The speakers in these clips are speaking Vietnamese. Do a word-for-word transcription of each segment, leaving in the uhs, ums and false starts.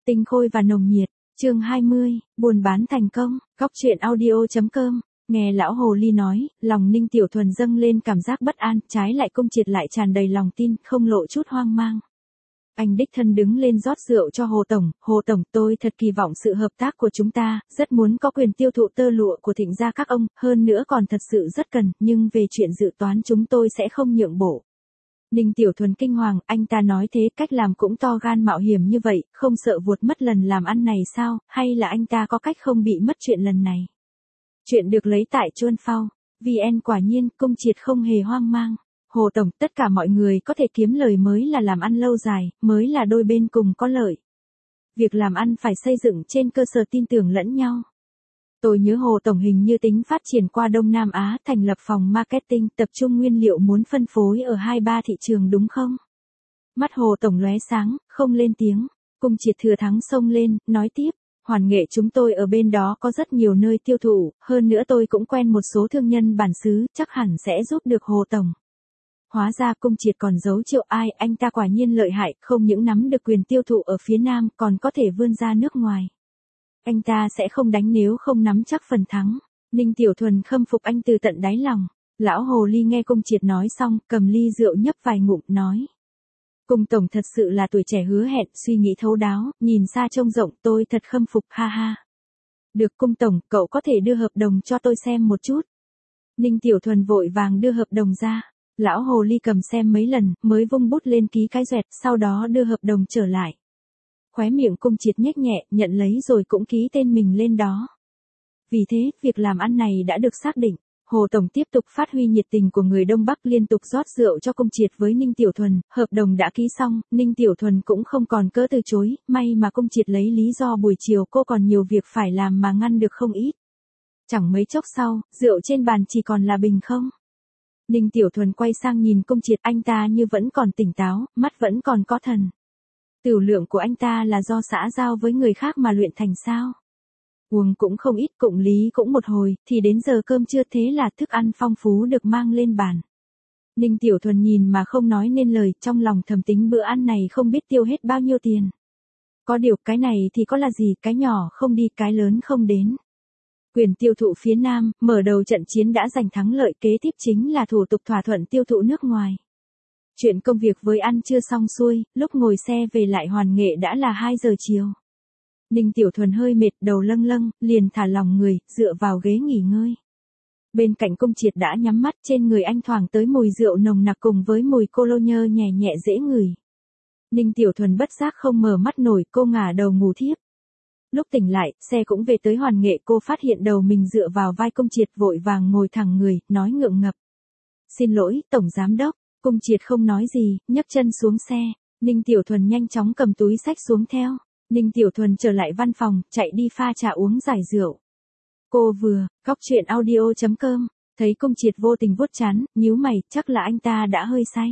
Tinh khôi và nồng nhiệt, chương hai mươi, buôn bán thành công, góc truyện audio.com. Nghe lão hồ ly nói, lòng Ninh Tiểu Thuần dâng lên cảm giác bất an, trái lại Cung Triệt lại tràn đầy lòng tin, không lộ chút hoang mang. Anh đích thân đứng lên rót rượu cho Hồ Tổng, Hồ Tổng, tôi thật kỳ vọng sự hợp tác của chúng ta, rất muốn có quyền tiêu thụ tơ lụa của Thịnh gia các ông, hơn nữa còn thật sự rất cần, nhưng về chuyện dự toán chúng tôi sẽ không nhượng bộ. Ninh Tiểu Thuần kinh hoàng, anh ta nói thế, cách làm cũng to gan mạo hiểm như vậy, không sợ vuột mất lần làm ăn này sao, hay là anh ta có cách không bị mất chuyện lần này. Chuyện được lấy tại Chuân Phao, vê en quả nhiên, Cung Triệt không hề hoang mang. Hồ Tổng, tất cả mọi người có thể kiếm lời mới là làm ăn lâu dài, mới là đôi bên cùng có lợi. Việc làm ăn phải xây dựng trên cơ sở tin tưởng lẫn nhau. Tôi nhớ Hồ Tổng hình như tính phát triển qua Đông Nam Á, thành lập phòng marketing, tập trung nguyên liệu muốn phân phối ở hai ba thị trường đúng không? Mắt Hồ Tổng lóe sáng, không lên tiếng. Cung Triệt thừa thắng xông lên, nói tiếp. Hoàn nghệ chúng tôi ở bên đó có rất nhiều nơi tiêu thụ, hơn nữa tôi cũng quen một số thương nhân bản xứ, chắc hẳn sẽ giúp được Hồ Tổng. Hóa ra Cung Triệt còn giấu Triệu Ai, anh ta quả nhiên lợi hại, không những nắm được quyền tiêu thụ ở phía Nam, còn có thể vươn ra nước ngoài. Anh ta sẽ không đánh nếu không nắm chắc phần thắng. Ninh Tiểu Thuần khâm phục anh từ tận đáy lòng. Lão hồ ly nghe Cung Triệt nói xong, cầm ly rượu nhấp vài ngụm, nói. Cung Tổng thật sự là tuổi trẻ hứa hẹn, suy nghĩ thấu đáo, nhìn xa trông rộng, tôi thật khâm phục, ha ha. Được Cung Tổng, cậu có thể đưa hợp đồng cho tôi xem một chút. Ninh Tiểu Thuần vội vàng đưa hợp đồng ra. Lão hồ ly cầm xem mấy lần, mới vung bút lên ký cái dẹt, sau đó đưa hợp đồng trở lại. Khóe miệng Cung Triệt nhếch nhẹ, nhận lấy rồi cũng ký tên mình lên đó. Vì thế, việc làm ăn này đã được xác định. Hồ Tổng tiếp tục phát huy nhiệt tình của người Đông Bắc, liên tục rót rượu cho Cung Triệt với Ninh Tiểu Thuần, hợp đồng đã ký xong, Ninh Tiểu Thuần cũng không còn cớ từ chối, may mà Cung Triệt lấy lý do buổi chiều cô còn nhiều việc phải làm mà ngăn được không ít. Chẳng mấy chốc sau, rượu trên bàn chỉ còn là bình không. Ninh Tiểu Thuần quay sang nhìn Cung Triệt, anh ta như vẫn còn tỉnh táo, mắt vẫn còn có thần. Tửu lượng của anh ta là do xã giao với người khác mà luyện thành sao? Uống cũng không ít, cụng lý cũng một hồi, thì đến giờ cơm trưa, thế là thức ăn phong phú được mang lên bàn. Ninh Tiểu Thuần nhìn mà không nói nên lời, trong lòng thầm tính bữa ăn này không biết tiêu hết bao nhiêu tiền. Có điều cái này thì có là gì, cái nhỏ không đi, cái lớn không đến. Quyền tiêu thụ phía Nam, mở đầu trận chiến đã giành thắng lợi, kế tiếp chính là thủ tục thỏa thuận tiêu thụ nước ngoài. Chuyện công việc với ăn chưa xong xuôi, lúc ngồi xe về lại Hoàn Nghệ đã là hai giờ chiều. Ninh Tiểu Thuần hơi mệt, đầu lâng lâng, liền thả lỏng người, dựa vào ghế nghỉ ngơi. Bên cạnh Cung Triệt đã nhắm mắt, trên người anh thoảng tới mùi rượu nồng nặc cùng với mùi cologne nhẹ nhẹ dễ ngửi. Ninh Tiểu Thuần bất giác không mở mắt nổi, cô ngả đầu ngủ thiếp. Lúc tỉnh lại, xe cũng về tới Hoàn Nghệ, cô phát hiện đầu mình dựa vào vai Cung Triệt, vội vàng ngồi thẳng người, nói ngượng ngập. Xin lỗi, Tổng Giám Đốc. Cung Triệt không nói gì, nhấc chân xuống xe. Ninh Tiểu Thuần nhanh chóng cầm túi xách xuống theo. Ninh Tiểu Thuần trở lại văn phòng, chạy đi pha trà uống giải rượu. Cô vừa, góc truyện audio.com, thấy Cung Triệt vô tình vuốt trán, nhíu mày, chắc là anh ta đã hơi say.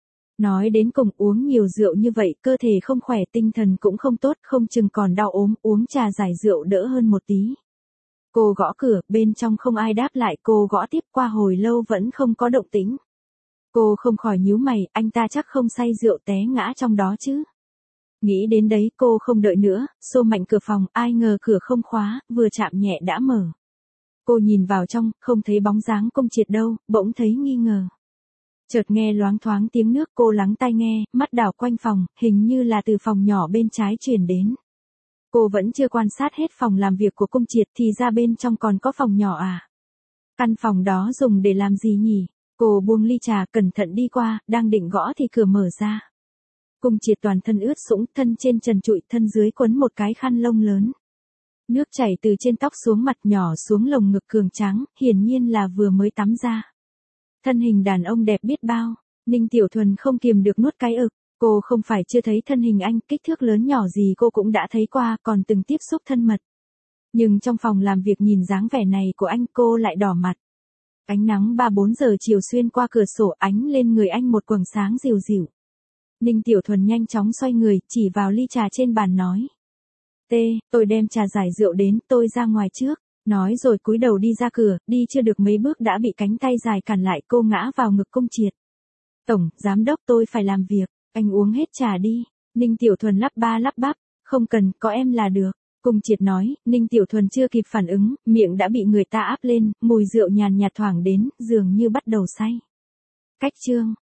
Nói đến cùng, uống nhiều rượu như vậy, cơ thể không khỏe, tinh thần cũng không tốt, không chừng còn đau ốm, uống trà giải rượu đỡ hơn một tí. Cô gõ cửa, bên trong không ai đáp lại, cô gõ tiếp, qua hồi lâu vẫn không có động tĩnh. Cô không khỏi nhíu mày, anh ta chắc không say rượu té ngã trong đó chứ. Nghĩ đến đấy, cô không đợi nữa, xô mạnh cửa phòng, ai ngờ cửa không khóa, vừa chạm nhẹ đã mở. Cô nhìn vào trong, không thấy bóng dáng Cung Triệt đâu, bỗng thấy nghi ngờ. Chợt nghe loáng thoáng tiếng nước, cô lắng tai nghe, mắt đảo quanh phòng, hình như là từ phòng nhỏ bên trái truyền đến. Cô vẫn chưa quan sát hết phòng làm việc của Cung Triệt, thì ra bên trong còn có phòng nhỏ à? Căn phòng đó dùng để làm gì nhỉ? Cô buông ly trà, cẩn thận đi qua, đang định gõ thì cửa mở ra. Cung Triệt toàn thân ướt sũng, thân trên trần trụi, thân dưới quấn một cái khăn lông lớn. Nước chảy từ trên tóc xuống mặt, nhỏ xuống lồng ngực cường tráng, hiển nhiên là vừa mới tắm ra. Thân hình đàn ông đẹp biết bao, Ninh Tiểu Thuần không kiềm được nuốt cái ực. Cô không phải chưa thấy thân hình anh, kích thước lớn nhỏ gì cô cũng đã thấy qua, còn từng tiếp xúc thân mật. Nhưng trong phòng làm việc nhìn dáng vẻ này của anh, cô lại đỏ mặt. Ánh nắng ba bốn giờ chiều xuyên qua cửa sổ, ánh lên người anh một quầng sáng dịu dịu. Ninh Tiểu Thuần nhanh chóng xoay người, chỉ vào ly trà trên bàn nói. T, tôi đem trà giải rượu đến, tôi ra ngoài trước. Nói rồi cúi đầu đi ra cửa, đi chưa được mấy bước đã bị cánh tay dài cản lại, cô ngã vào ngực Cung Triệt. Tổng Giám Đốc, tôi phải làm việc, anh uống hết trà đi. Ninh Tiểu Thuần lắp ba lắp bắp, Không cần, có em là được. Cung Triệt nói, Ninh Tiểu Thuần chưa kịp phản ứng, miệng đã bị người ta áp lên, mùi rượu nhàn nhạt thoảng đến, dường như bắt đầu say. Cách chương